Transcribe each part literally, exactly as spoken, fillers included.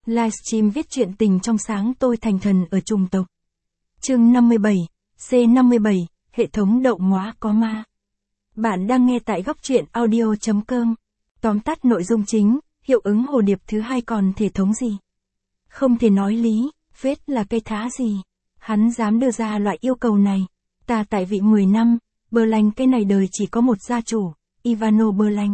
Livestream viết chuyện tình trong sáng tôi thành thần ở trùng tộc. Chương năm mươi bảy, C năm mươi bảy, hệ thống đậu ngóa có ma. Bạn đang nghe tại góc truyện audio chấm com. Tóm tắt nội dung chính, hiệu ứng hồ điệp thứ hai còn thể thống gì? Không thể nói lý, phết là cây thá gì? Hắn dám đưa ra loại yêu cầu này. Ta tại vị mười năm, Berlanh cái này đời chỉ có một gia chủ, Ivano Berlanh.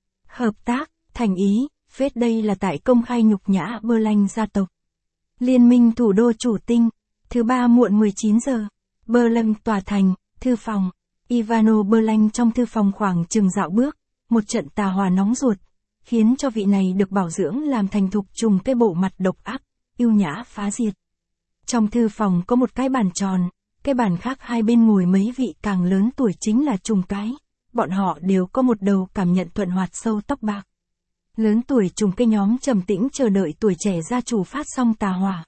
Hợp tác, thành ý, phết đây là tại công khai nhục nhã Berlanh gia tộc. Liên minh thủ đô chủ tinh, thứ ba muộn mười chín giờ, Berlanh tòa thành, thư phòng. Ivano Berlanh trong thư phòng khoảng chừng dạo bước, một trận tà hỏa nóng ruột, khiến cho vị này được bảo dưỡng làm thành thục trùng cái bộ mặt độc ác, yêu nhã phá diệt. Trong thư phòng có một cái bàn tròn, cái bàn khác hai bên ngồi mấy vị càng lớn tuổi chính là trùng cái, bọn họ đều có một đầu cảm nhận thuận hoạt sâu tóc bạc. Lớn tuổi trùng cái nhóm trầm tĩnh chờ đợi tuổi trẻ gia chủ phát xong tà hỏa.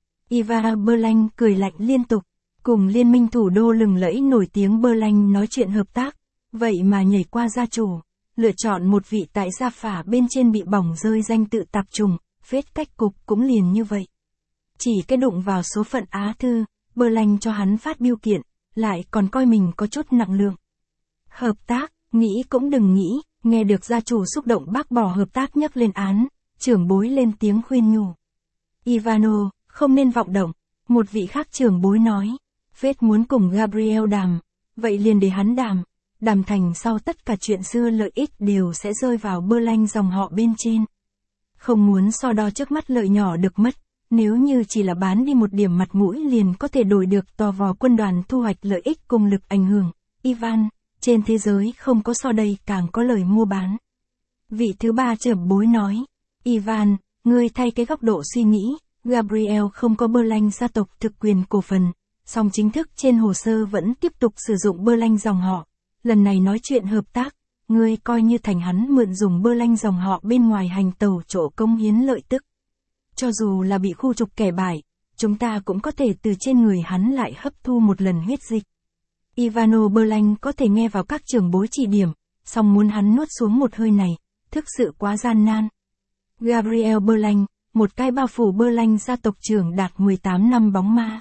Ivano Berlanh cười lạnh liên tục, cùng liên minh thủ đô lừng lẫy nổi tiếng Berlanh nói chuyện hợp tác, vậy mà nhảy qua gia chủ, lựa chọn một vị tại gia phả bên trên bị bỏng rơi danh tự tạp trùng, phết cách cục cũng liền như vậy. Chỉ cái đụng vào số phận Á Thư, Berlanh cho hắn phát biêu kiện, lại còn coi mình có chút nặng lượng. Hợp tác, nghĩ cũng đừng nghĩ, nghe được gia chủ xúc động bác bỏ hợp tác nhắc lên án, trưởng bối lên tiếng khuyên nhủ. Ivano, không nên vọng động, một vị khác trưởng bối nói, phết muốn cùng Gabriel đàm, vậy liền để hắn đàm, đàm thành sau tất cả chuyện xưa lợi ích đều sẽ rơi vào Berlanh dòng họ bên trên. Không muốn so đo trước mắt lợi nhỏ được mất, nếu như chỉ là bán đi một điểm mặt mũi liền có thể đổi được tò vò quân đoàn thu hoạch lợi ích cùng lực ảnh hưởng. Ivan, trên thế giới không có so đây càng có lời mua bán. Vị thứ ba trưởng bối nói, Ivan, ngươi thay cái góc độ suy nghĩ, Gabriel không có Berlanh gia tộc thực quyền cổ phần, song chính thức trên hồ sơ vẫn tiếp tục sử dụng Berlanh dòng họ. Lần này nói chuyện hợp tác, ngươi coi như thành hắn mượn dùng Berlanh dòng họ bên ngoài hành tẩu chỗ công hiến lợi tức. Cho dù là bị khu trục kẻ bại, chúng ta cũng có thể từ trên người hắn lại hấp thu một lần huyết dịch. Ivano Berlanh có thể nghe vào các trưởng bối chỉ điểm, song muốn hắn nuốt xuống một hơi này, thực sự quá gian nan. Gabriel Berlanh, một cái bao phủ Berlanh gia tộc trưởng đạt mười tám năm bóng ma.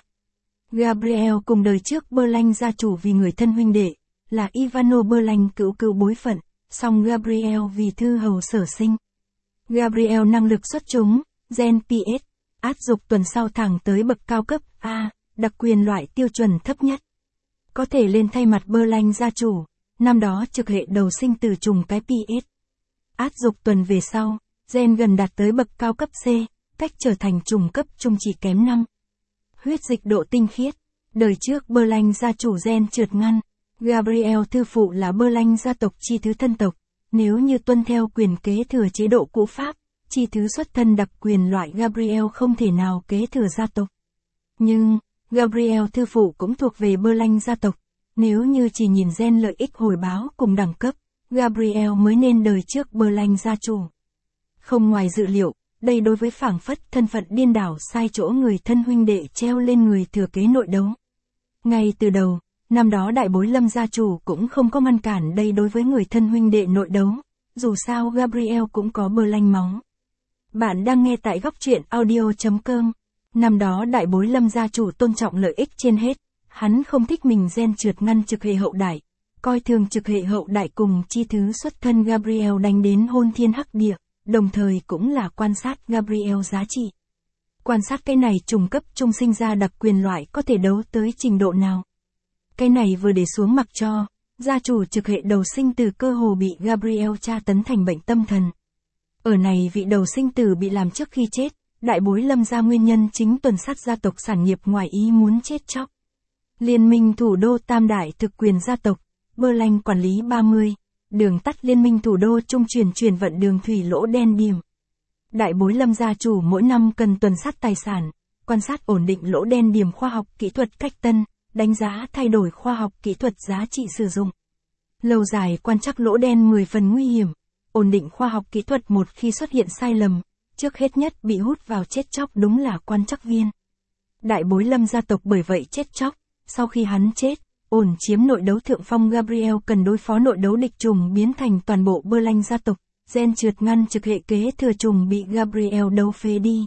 Gabriel cùng đời trước Berlanh gia chủ vì người thân huynh đệ, là Ivano Berlanh cữu cữu bối phận, song Gabriel vì thư hầu sở sinh. Gabriel năng lực xuất chúng, gen pê ét, áp dục tuần sau thẳng tới bậc cao cấp A, đặc quyền loại tiêu chuẩn thấp nhất. Có thể lên thay mặt Berlanh gia chủ, năm đó trực hệ đầu sinh từ trùng cái pê ét. Áp dục tuần về sau, gen gần đạt tới bậc cao cấp C, cách trở thành trùng cấp trung chỉ kém năm. Huyết dịch độ tinh khiết, đời trước Berlanh gia chủ gen trượt ngăn, Gabriel thư phụ là Berlanh gia tộc chi thứ thân tộc, nếu như tuân theo quyền kế thừa chế độ cũ Pháp, chi thứ xuất thân đặc quyền loại Gabriel không thể nào kế thừa gia tộc. Nhưng, Gabriel thư phụ cũng thuộc về Berlanh gia tộc, nếu như chỉ nhìn gen lợi ích hồi báo cùng đẳng cấp, Gabriel mới nên đời trước Berlanh gia chủ. Không ngoài dự liệu, đây đối với phảng phất thân phận điên đảo sai chỗ người thân huynh đệ treo lên người thừa kế nội đấu. Ngay từ đầu, năm đó đại bối Lâm gia chủ cũng không có ngăn cản đây đối với người thân huynh đệ nội đấu, dù sao Gabriel cũng có Berlanh máu. Bạn đang nghe tại góc truyện audio chấm com. Năm đó đại bối Lâm gia chủ tôn trọng lợi ích trên hết, hắn không thích mình gen trượt ngăn trực hệ hậu đại, coi thường trực hệ hậu đại cùng chi thứ xuất thân Gabriel đánh đến hôn thiên hắc địa, đồng thời cũng là quan sát Gabriel giá trị. Quan sát cái này trùng cấp trung sinh ra đặc quyền loại có thể đấu tới trình độ nào. Cái này vừa để xuống mặc cho, gia chủ trực hệ đầu sinh từ cơ hồ bị Gabriel tra tấn thành bệnh tâm thần. Ở này vị đầu sinh tử bị làm trước khi chết, đại bối Lâm gia nguyên nhân chính tuần sát gia tộc sản nghiệp ngoài ý muốn chết chóc. Liên minh thủ đô tam đại thực quyền gia tộc, Berlanh quản lý ba mươi, đường tắt liên minh thủ đô trung chuyển chuyển vận đường thủy lỗ đen điểm. Đại bối Lâm gia chủ mỗi năm cần tuần sát tài sản, quan sát ổn định lỗ đen điểm khoa học kỹ thuật cách tân, đánh giá thay đổi khoa học kỹ thuật giá trị sử dụng. Lâu dài quan trắc lỗ đen mười phần nguy hiểm, ổn định khoa học kỹ thuật một khi xuất hiện sai lầm, trước hết nhất bị hút vào chết chóc đúng là quan trắc viên. Đại bối Lâm gia tộc bởi vậy chết chóc, sau khi hắn chết, ổn chiếm nội đấu thượng phong Gabriel cần đối phó nội đấu địch trùng biến thành toàn bộ Berlanh gia tộc, gen trượt ngăn trực hệ kế thừa trùng bị Gabriel đấu phế đi.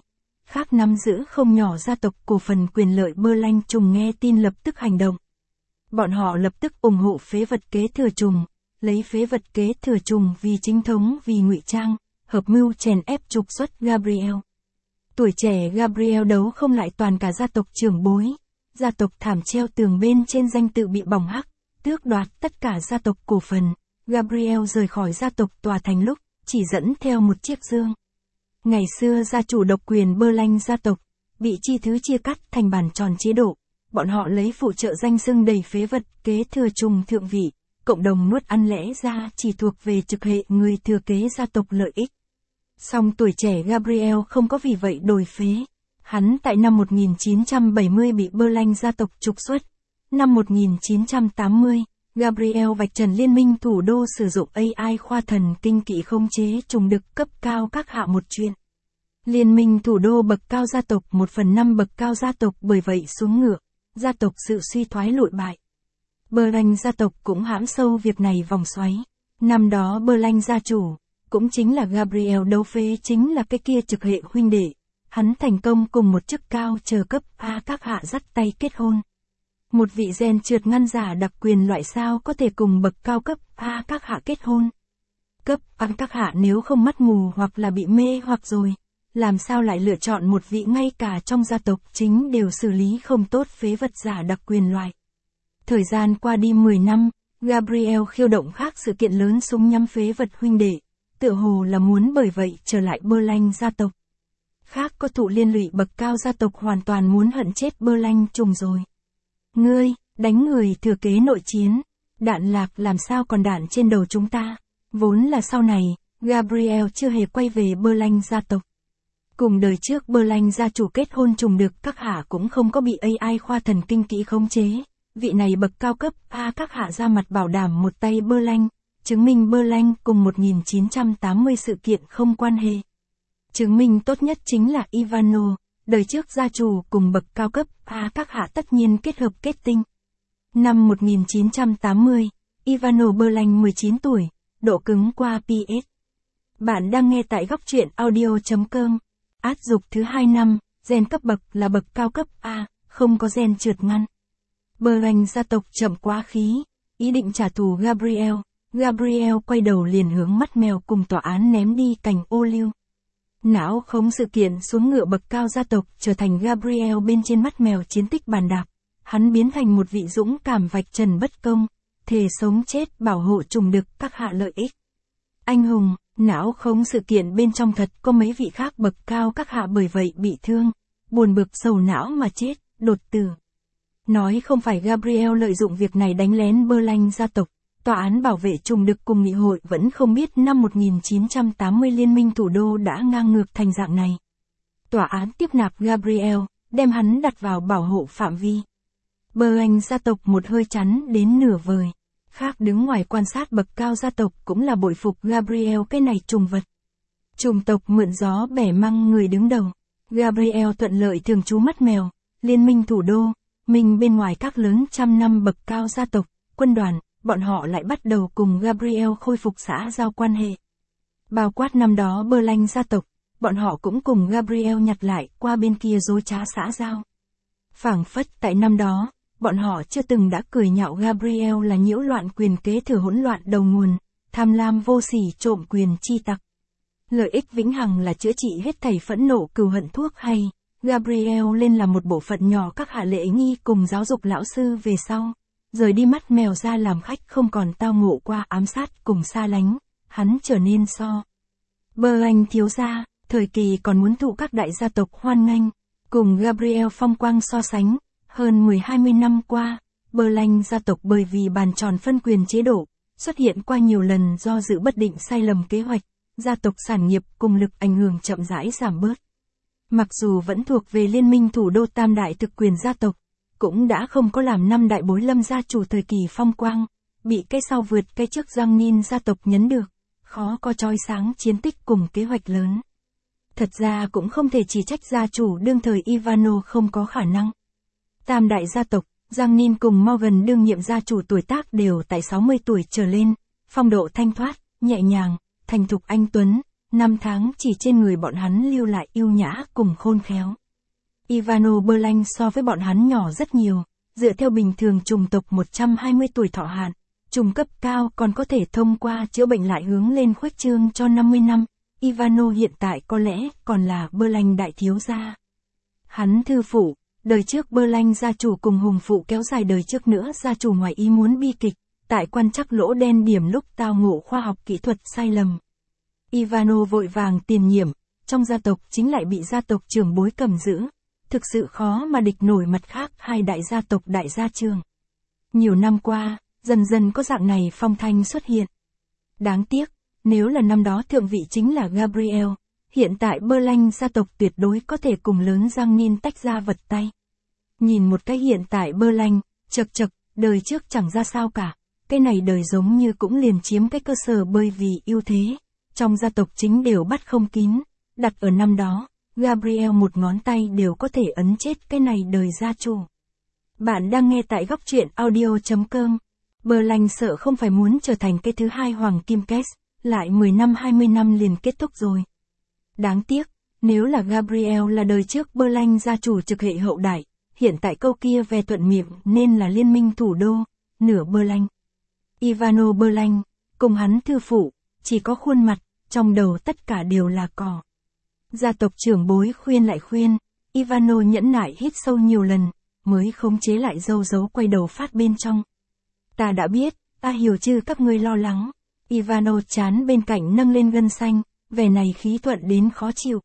khác nắm giữ không nhỏ gia tộc cổ phần quyền lợi Berlanh Trùng nghe tin lập tức hành động. Bọn họ lập tức ủng hộ phế vật kế thừa Trùng, lấy phế vật kế thừa Trùng vì chính thống vì ngụy trang, hợp mưu chèn ép trục xuất Gabriel. Tuổi trẻ Gabriel đấu không lại toàn cả gia tộc trưởng bối, gia tộc thảm treo tường bên trên danh tự bị bỏng hắc, tước đoạt tất cả gia tộc cổ phần. Gabriel rời khỏi gia tộc tòa thành lúc, chỉ dẫn theo một chiếc dương. Ngày xưa gia chủ độc quyền Berlanh gia tộc, bị chi thứ chia cắt thành bản tròn chế độ, bọn họ lấy phụ trợ danh xưng đầy phế vật kế thừa Trùng thượng vị, cộng đồng nuốt ăn lẽ ra chỉ thuộc về trực hệ người thừa kế gia tộc lợi ích. Song tuổi trẻ Gabriel không có vì vậy đổi phế. Hắn tại năm một nghìn chín trăm bảy mươi bị Berlanh gia tộc trục xuất. Năm một nghìn chín trăm tám mươi, Gabriel vạch trần liên minh thủ đô sử dụng a i khoa thần kinh kỵ khống chế trùng đực cấp cao các hạ một chuyện. Liên minh thủ đô bậc cao gia tộc một phần năm bậc cao gia tộc bởi vậy xuống ngựa, gia tộc sự suy thoái lụi bại. Berlanh gia tộc cũng hãm sâu việc này vòng xoáy. Năm đó Berlanh gia chủ, cũng chính là Gabriel đấu phế chính là cái kia trực hệ huynh đệ. Hắn thành công cùng một chức cao chờ cấp A các hạ dắt tay kết hôn. Một vị gen trượt ngăn giả đặc quyền loại sao có thể cùng bậc cao cấp A các hạ kết hôn. Cấp A các hạ nếu không mắt mù hoặc là bị mê hoặc rồi, làm sao lại lựa chọn một vị ngay cả trong gia tộc chính đều xử lý không tốt phế vật giả đặc quyền loại. Thời gian qua đi mười năm, Gabriel khiêu động khác sự kiện lớn súng nhắm phế vật huynh đệ, tựa hồ là muốn bởi vậy trở lại Berlanh gia tộc. Khác có thụ liên lụy bậc cao gia tộc hoàn toàn muốn hận chết Berlanh Trùng rồi. Ngươi, đánh người thừa kế nội chiến, đạn lạc làm sao còn đạn trên đầu chúng ta, vốn là sau này, Gabriel chưa hề quay về Berlanh gia tộc. Cùng đời trước Berlanh gia chủ kết hôn trùng được các hạ cũng không có bị a i khoa thần kinh kỹ khống chế, vị này bậc cao cấp A các hạ ra mặt bảo đảm một tay Berlanh, chứng minh Berlanh cùng một nghìn chín trăm tám mươi sự kiện không quan hệ. Chứng minh tốt nhất chính là Ivano, đời trước gia chủ cùng bậc cao cấp A các hạ tất nhiên kết hợp kết tinh. Năm một nghìn chín trăm tám mươi, Ivano Berlanh mười chín tuổi, độ cứng qua pê ét. Bạn đang nghe tại góc truyện audio chấm com. Át dục thứ hai năm, gen cấp bậc là bậc cao cấp A, không có gen trượt ngăn. Berlanh gia tộc chậm quá khí, ý định trả thù Gabriel. Gabriel quay đầu liền hướng mắt mèo cùng tòa án ném đi cành ô liu. Não khống sự kiện xuống ngựa bậc cao gia tộc trở thành Gabriel bên trên mắt mèo chiến tích bàn đạp. Hắn biến thành một vị dũng cảm vạch trần bất công, thề sống chết bảo hộ trùng đực các hạ lợi ích. Anh hùng, não khống sự kiện bên trong thật có mấy vị khác bậc cao các hạ bởi vậy bị thương, buồn bực sầu não mà chết, đột tử. Nói không phải Gabriel lợi dụng việc này đánh lén Berlanh gia tộc. Tòa án bảo vệ trùng đực cùng nghị hội vẫn không biết năm một nghìn chín trăm tám mươi liên minh thủ đô đã ngang ngược thành dạng này. Tòa án tiếp nạp Gabriel, đem hắn đặt vào bảo hộ phạm vi. Berlanh gia tộc một hơi chắn đến nửa vời. Khác đứng ngoài quan sát bậc cao gia tộc cũng là bội phục Gabriel cái này trùng vật. Trùng tộc mượn gió bẻ măng người đứng đầu. Gabriel thuận lợi thường trú mắt mèo, liên minh thủ đô, mình bên ngoài các lớn trăm năm bậc cao gia tộc, quân đoàn. Bọn họ lại bắt đầu cùng Gabriel khôi phục xã giao quan hệ. Bao quát năm đó Berlanh gia tộc, bọn họ cũng cùng Gabriel nhặt lại qua bên kia dối trá xã giao. Phảng phất tại năm đó, bọn họ chưa từng đã cười nhạo Gabriel là nhiễu loạn quyền kế thừa hỗn loạn đầu nguồn, tham lam vô sỉ trộm quyền chi tặc. Lợi ích vĩnh hằng là chữa trị hết thảy phẫn nộ cừu hận thuốc hay, Gabriel lên là một bộ phận nhỏ các hạ lễ nghi cùng giáo dục lão sư về sau. Rời đi mắt mèo ra làm khách không còn tao ngộ qua ám sát cùng xa lánh, hắn trở nên so. Berlanh thiếu gia, thời kỳ còn muốn thụ các đại gia tộc hoan nghênh, cùng Gabriel phong quang so sánh, hơn mười hai mươi năm qua, Berlanh gia tộc bởi vì bàn tròn phân quyền chế độ, xuất hiện qua nhiều lần do dự bất định sai lầm kế hoạch, gia tộc sản nghiệp cùng lực ảnh hưởng chậm rãi giảm bớt. Mặc dù vẫn thuộc về liên minh thủ đô tam đại thực quyền gia tộc, cũng đã không có làm năm đại bối lâm gia chủ thời kỳ phong quang, bị cái sau vượt cái trước Giang Ninh gia tộc nhấn được, khó có chói sáng chiến tích cùng kế hoạch lớn. Thật ra cũng không thể chỉ trách gia chủ đương thời Ivano không có khả năng. Tam đại gia tộc, Giang Ninh cùng Morgan đương nhiệm gia chủ tuổi tác đều tại sáu mươi tuổi trở lên, phong độ thanh thoát, nhẹ nhàng, thành thục anh tuấn, Năm tháng chỉ trên người bọn hắn lưu lại yêu nhã cùng khôn khéo. Ivano Berlanh so với bọn hắn nhỏ rất nhiều, dựa theo bình thường chủng tộc một trăm hai mươi tuổi thọ hạn, chủng cấp cao còn có thể thông qua chữa bệnh lại hướng lên khuếch trương cho năm mươi năm, Ivano hiện tại có lẽ còn là Berlanh đại thiếu gia. Hắn thư phụ, đời trước Berlanh gia chủ cùng hùng phụ kéo dài đời trước nữa gia chủ ngoài ý muốn bi kịch, tại quan trắc lỗ đen điểm lúc tao ngộ khoa học kỹ thuật sai lầm. Ivano vội vàng tiền nhiệm, trong gia tộc chính lại bị gia tộc trưởng bối cầm giữ. Thực sự khó mà địch nổi mặt khác hai đại gia tộc đại gia trường. Nhiều năm qua, dần dần có dạng này phong thanh xuất hiện. Đáng tiếc, nếu là năm đó thượng vị chính là Gabriel, hiện tại Berlanh gia tộc tuyệt đối có thể cùng lớn Giang Nin tách ra vật tay. Nhìn một cái hiện tại Berlanh, chật chật, đời trước chẳng ra sao cả, cái này đời giống như cũng liền chiếm cái cơ sở bởi vì ưu thế, trong gia tộc chính đều bắt không kín, đặt ở năm đó. Gabriel một ngón tay đều có thể ấn chết cái này đời gia chủ. Bạn đang nghe tại góc truyện audio chấm com. Berlanh sợ không phải muốn trở thành cái thứ hai Hoàng Kim Kết, lại mười năm hai mươi năm liền kết thúc rồi. Đáng tiếc, nếu là Gabriel là đời trước Berlanh gia chủ trực hệ hậu đại, hiện tại câu kia về thuận miệng nên là liên minh thủ đô, nửa Berlanh. Ivano Berlanh, cùng hắn thư phụ, chỉ có khuôn mặt, trong đầu tất cả đều là cỏ. Gia tộc trưởng bối khuyên lại khuyên, Ivano nhẫn nại hít sâu nhiều lần, mới khống chế lại dâu dấu quay đầu phát bên trong. Ta đã biết, ta hiểu chứ các ngươi lo lắng. Ivano chán bên cạnh nâng lên gân xanh, vẻ này khí thuận đến khó chịu.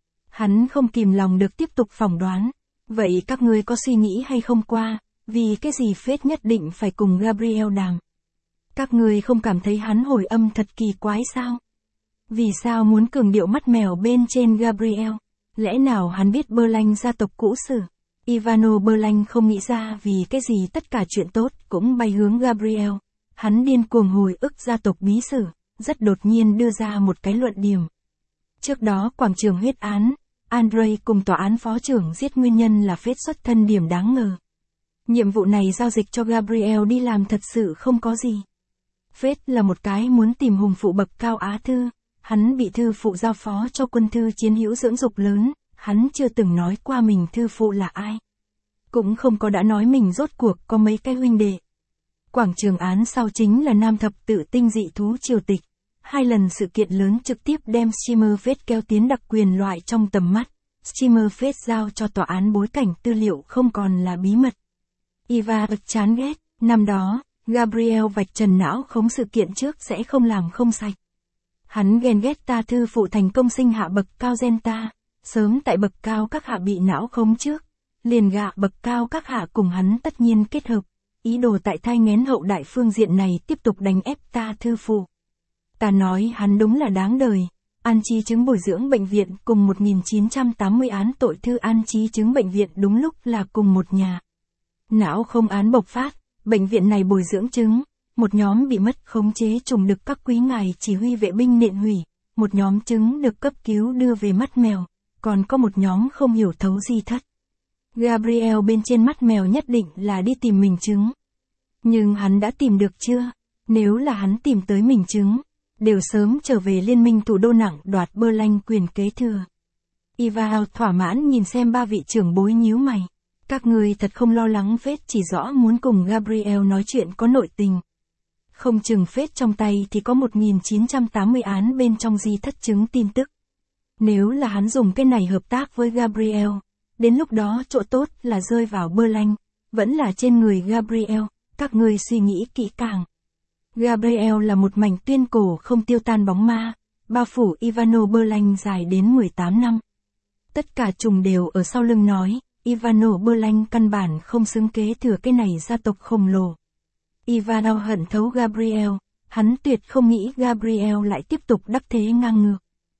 Hắn không kìm lòng được tiếp tục phỏng đoán. Vậy các ngươi có suy nghĩ hay không qua, vì cái gì phết nhất định phải cùng Gabriel đàm? Các ngươi không cảm thấy hắn hồi âm thật kỳ quái sao? Vì sao muốn cường điệu mắt mèo bên trên Gabriel? Lẽ nào hắn biết Berlanh gia tộc cũ sử? Ivano Berlanh không nghĩ ra vì cái gì tất cả chuyện tốt cũng bay hướng Gabriel. Hắn điên cuồng hồi ức gia tộc bí sử, rất đột nhiên đưa ra một cái luận điểm. Trước đó quảng trường huyết án, Andrei cùng tòa án phó trưởng giết nguyên nhân là phết xuất thân điểm đáng ngờ. Nhiệm vụ này giao dịch cho Gabriel đi làm thật sự không có gì. Phết là một cái muốn tìm hùng phụ bậc cao á thư. Hắn bị thư phụ giao phó cho quân thư chiến hữu dưỡng dục lớn, hắn chưa từng nói qua mình thư phụ là ai. Cũng không có đã nói mình rốt cuộc có mấy cái huynh đệ. Quảng trường án sau chính là nam thập tự tinh dị thú triều tịch. Hai lần sự kiện lớn trực tiếp đem Schimmerfeld kéo tiến đặc quyền loại trong tầm mắt. Schimmerfeld giao cho tòa án bối cảnh tư liệu không còn là bí mật. Iva bật chán ghét, năm đó, Gabriel vạch trần não khống sự kiện trước sẽ không làm không sạch. Hắn ghen ghét ta thư phụ thành công sinh hạ bậc cao gen ta, sớm tại bậc cao các hạ bị não khống trước, liền gạ bậc cao các hạ cùng hắn tất nhiên kết hợp, ý đồ tại thai nghén hậu đại phương diện này tiếp tục đánh ép ta thư phụ. Ta nói hắn đúng là đáng đời, an trí chứng bồi dưỡng bệnh viện cùng một nghìn chín trăm tám mươi án tội thư an trí chứng bệnh viện đúng lúc là cùng một nhà. Não không án bộc phát, bệnh viện này bồi dưỡng chứng. Một nhóm bị mất khống chế trùng được các quý ngài chỉ huy vệ binh nện hủy, một nhóm trứng được cấp cứu đưa về mắt mèo, còn có một nhóm không hiểu thấu gì thất. Gabriel bên trên mắt mèo nhất định là đi tìm mình trứng. Nhưng hắn đã tìm được chưa? Nếu là hắn tìm tới mình trứng, đều sớm trở về liên minh thủ đô nặng đoạt Berlanh quyền kế thừa. Iva thỏa mãn nhìn xem ba vị trưởng bối nhíu mày. Các người thật không lo lắng phết chỉ rõ muốn cùng Gabriel nói chuyện có nội tình. Không chừng phết trong tay thì có một nghìn chín trăm tám mươi án bên trong di thất chứng tin tức. Nếu là hắn dùng cái này hợp tác với Gabriel, đến lúc đó chỗ tốt là rơi vào Berlanh, vẫn là trên người Gabriel, các ngươi suy nghĩ kỹ càng. Gabriel là một mảnh tuyên cổ không tiêu tan bóng ma, bao phủ Ivano Berlanh dài đến mười tám năm. Tất cả trùng đều ở sau lưng nói, Ivano Berlanh căn bản không xứng kế thừa cái này gia tộc khổng lồ. Ivano hận thấu Gabriel, hắn tuyệt không nghĩ Gabriel lại tiếp tục đắc thế ngang ngược.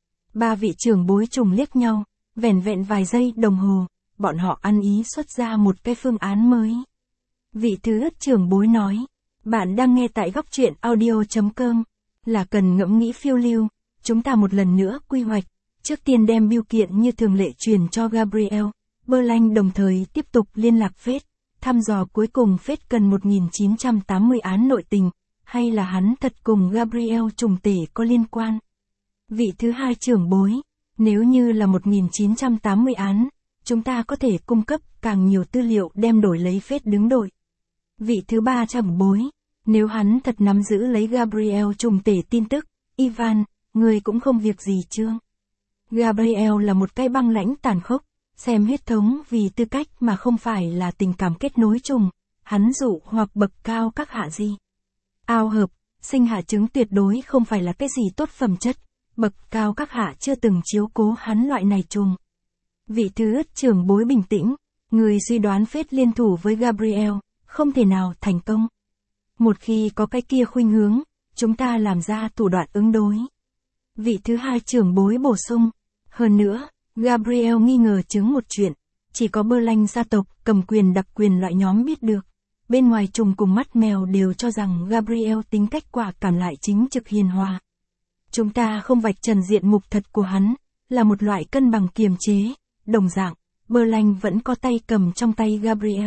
Ba vị trưởng bối trùng liếc nhau, vẻn vẹn vài giây đồng hồ, bọn họ ăn ý xuất ra một cái phương án mới. Vị thứ nhất trưởng bối nói, bạn đang nghe tại góc truyện audio chấm com, là cần ngẫm nghĩ phiêu lưu, chúng ta một lần nữa quy hoạch, trước tiên đem bưu kiện như thường lệ truyền cho Gabriel, Berlanh đồng thời tiếp tục liên lạc phết. Thăm dò cuối cùng phết cần một nghìn chín trăm tám mươi án nội tình, hay là hắn thật cùng Gabriel trùng tể có liên quan. Vị thứ hai trưởng bối, nếu như là một nghìn chín trăm tám mươi án, chúng ta có thể cung cấp càng nhiều tư liệu đem đổi lấy phết đứng đội. Vị thứ ba trưởng bối, nếu hắn thật nắm giữ lấy Gabriel trùng tể tin tức, Ivan, người cũng không việc gì trương. Gabriel là một cái băng lãnh tàn khốc, xem huyết thống vì tư cách mà không phải là tình cảm kết nối trùng, hắn dụ hoặc bậc cao các hạ gì. Ao hợp, sinh hạ trứng tuyệt đối không phải là cái gì tốt phẩm chất, bậc cao các hạ chưa từng chiếu cố hắn loại này trùng. Vị thứ trưởng bối bình tĩnh, người suy đoán phết liên thủ với Gabriel, không thể nào thành công. Một khi có cái kia khuynh hướng, chúng ta làm ra thủ đoạn ứng đối. Vị thứ hai trưởng bối bổ sung, hơn nữa, Gabriel nghi ngờ chứng một chuyện, chỉ có Berlin gia tộc cầm quyền đặc quyền loại nhóm biết được. Bên ngoài trùng cùng mắt mèo đều cho rằng Gabriel tính cách quả cảm lại chính trực hiền hòa. Chúng ta không vạch trần diện mục thật của hắn, là một loại cân bằng kiềm chế, đồng dạng, Berlin vẫn có tay cầm trong tay Gabriel.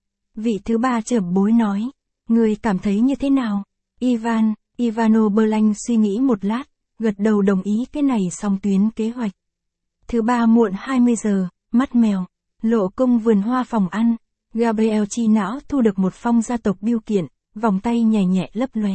Vị thứ ba trưởng bối nói, người cảm thấy như thế nào? Ivan, Ivano Berlin suy nghĩ một lát, gật đầu đồng ý cái này song tuyến kế hoạch. Thứ ba muộn hai mươi giờ, mắt mèo, lộ cung vườn hoa phòng ăn, Gabriel chi não thu được một phong gia tộc bưu kiện, vòng tay nhẹ nhẹ lấp lóe.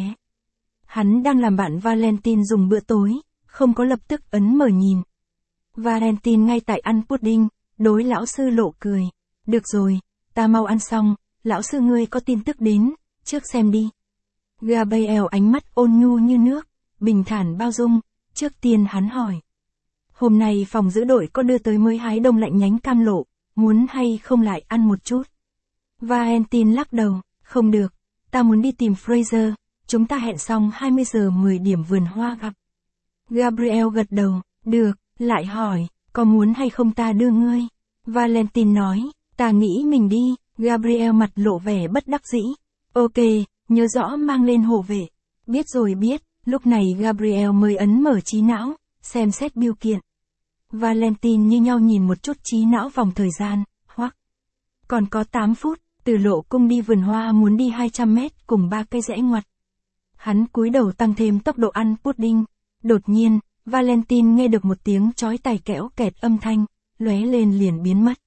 Hắn đang làm bạn Valentine dùng bữa tối, không có lập tức ấn mở nhìn. Valentine ngay tại ăn pudding, đối lão sư lộ cười. Được rồi, ta mau ăn xong, lão sư ngươi có tin tức đến, trước xem đi. Gabriel ánh mắt ôn nhu như nước, bình thản bao dung, trước tiên hắn hỏi. Hôm nay phòng giữ đội có đưa tới mới hái đông lạnh nhánh cam lộ, muốn hay không lại ăn một chút? Valentine lắc đầu, không được, ta muốn đi tìm Fraser, chúng ta hẹn xong hai mươi giờ mười điểm vườn hoa gặp. Gabriel gật đầu, được, lại hỏi, có muốn hay không ta đưa ngươi? Valentine nói, ta nghĩ mình đi, Gabriel mặt lộ vẻ bất đắc dĩ. Ok, nhớ rõ mang lên hộ vệ. Biết rồi biết, lúc này Gabriel mới ấn mở trí não, xem xét bưu kiện. Valentine như nhau nhìn một chút trí não vòng thời gian, hoặc. Còn có tám phút, từ lộ cung đi vườn hoa muốn đi hai trăm mét cùng ba cây rẽ ngoặt. Hắn cúi đầu tăng thêm tốc độ ăn pudding. Đột nhiên, Valentine nghe được một tiếng chói tai kẽo kẹt âm thanh, lóe lên liền biến mất.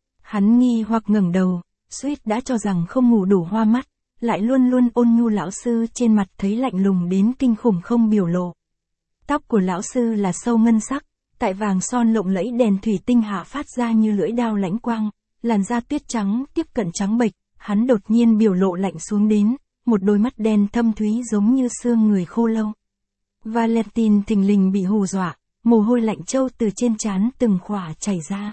Hắn nghi hoặc ngẩng đầu, suýt đã cho rằng không ngủ đủ hoa mắt, lại luôn luôn ôn nhu lão sư trên mặt thấy lạnh lùng đến kinh khủng không biểu lộ. Tóc của lão sư là sâu ngân sắc, tại vàng son lộng lẫy đèn thủy tinh hạ phát ra như lưỡi dao lãnh quang, làn da tuyết trắng tiếp cận trắng bệch, hắn đột nhiên biểu lộ lạnh xuống đến, một đôi mắt đen thâm thúy giống như xương người khô lâu. Valentine thình lình bị hù dọa, mồ hôi lạnh trâu từ trên trán từng khỏa chảy ra.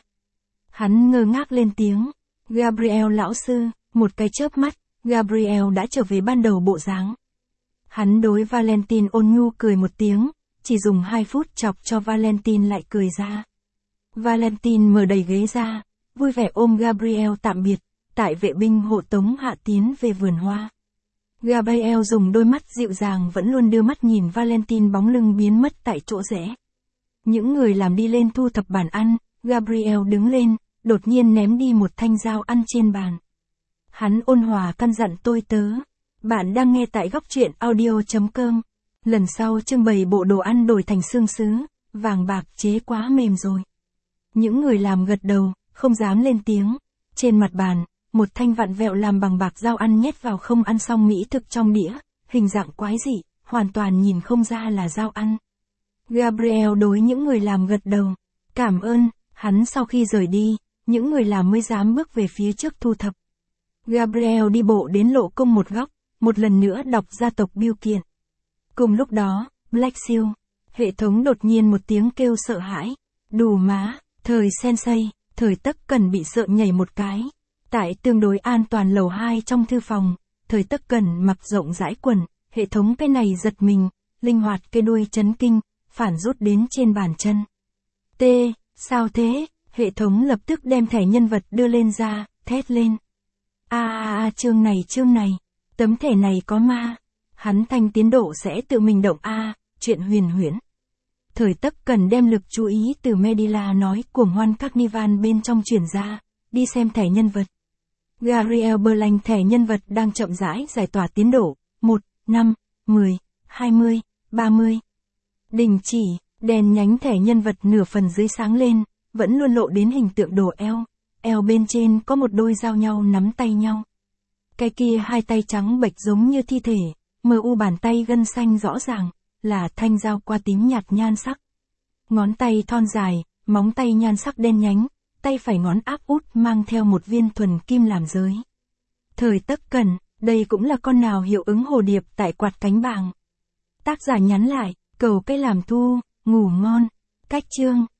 Hắn ngơ ngác lên tiếng, Gabriel lão sư, một cái chớp mắt, Gabriel đã trở về ban đầu bộ dáng. Hắn đối Valentine ôn nhu cười một tiếng, chỉ dùng hai phút chọc cho Valentine lại cười ra. Valentine mở đầy ghế ra, vui vẻ ôm Gabriel tạm biệt, tại vệ binh hộ tống hạ tiến về vườn hoa. Gabriel dùng đôi mắt dịu dàng vẫn luôn đưa mắt nhìn Valentine bóng lưng biến mất tại chỗ rẽ. Những người làm đi lên thu thập bàn ăn, Gabriel đứng lên, đột nhiên ném đi một thanh dao ăn trên bàn. Hắn ôn hòa căn dặn tôi tớ. Bạn đang nghe tại góc truyện audio chấm com. Lần sau trưng bày bộ đồ ăn đổi thành xương sứ, vàng bạc chế quá mềm rồi. Những người làm gật đầu, không dám lên tiếng. Trên mặt bàn, một thanh vặn vẹo làm bằng bạc dao ăn nhét vào không ăn xong mỹ thực trong đĩa, hình dạng quái dị, hoàn toàn nhìn không ra là dao ăn. Gabriel đối những người làm gật đầu. Cảm ơn, hắn sau khi rời đi, những người làm mới dám bước về phía trước thu thập. Gabriel đi bộ đến lộ cung một góc, một lần nữa đọc gia tộc bưu kiện. Cùng lúc đó, Black Seal, hệ thống đột nhiên một tiếng kêu sợ hãi. Đù má, thời sensei, thời tắc cần bị sợ nhảy một cái. Tại tương đối an toàn lầu hai trong thư phòng, thời tắc cần mặc rộng rãi quần, hệ thống cái này giật mình, linh hoạt cái đuôi chấn kinh, phản rút đến trên bàn chân. T, sao thế? Hệ thống lập tức đem thẻ nhân vật đưa lên ra, thét lên. A a a chương này chương này, tấm thẻ này có ma. Hắn thanh tiến độ sẽ tự mình động a, chuyện huyền huyễn. Thời tắc cần đem lực chú ý từ Medila nói cuồng hoan Carnival bên trong chuyển ra, đi xem thẻ nhân vật. Gabriel Berlin thẻ nhân vật đang chậm rãi giải tỏa tiến độ, một, năm, mười, hai mươi, ba mươi. Đình chỉ, Đèn nhánh thẻ nhân vật nửa phần dưới sáng lên, vẫn luôn lộ đến hình tượng đồ eo, eo bên trên có một đôi giao nhau nắm tay nhau. Cái kia hai tay trắng bệch giống như thi thể, mờ u bàn tay gân xanh rõ ràng, là thanh dao qua tím nhạt nhan sắc. Ngón tay thon dài, móng tay nhan sắc đen nhánh, tay phải ngón áp út mang theo một viên thuần kim làm giới. Thời Tất Cận, đây cũng là con nào hiệu ứng hồ điệp tại quạt cánh bàng. Tác giả nhắn lại, cầu cây làm thu, ngủ ngon. Cách chương.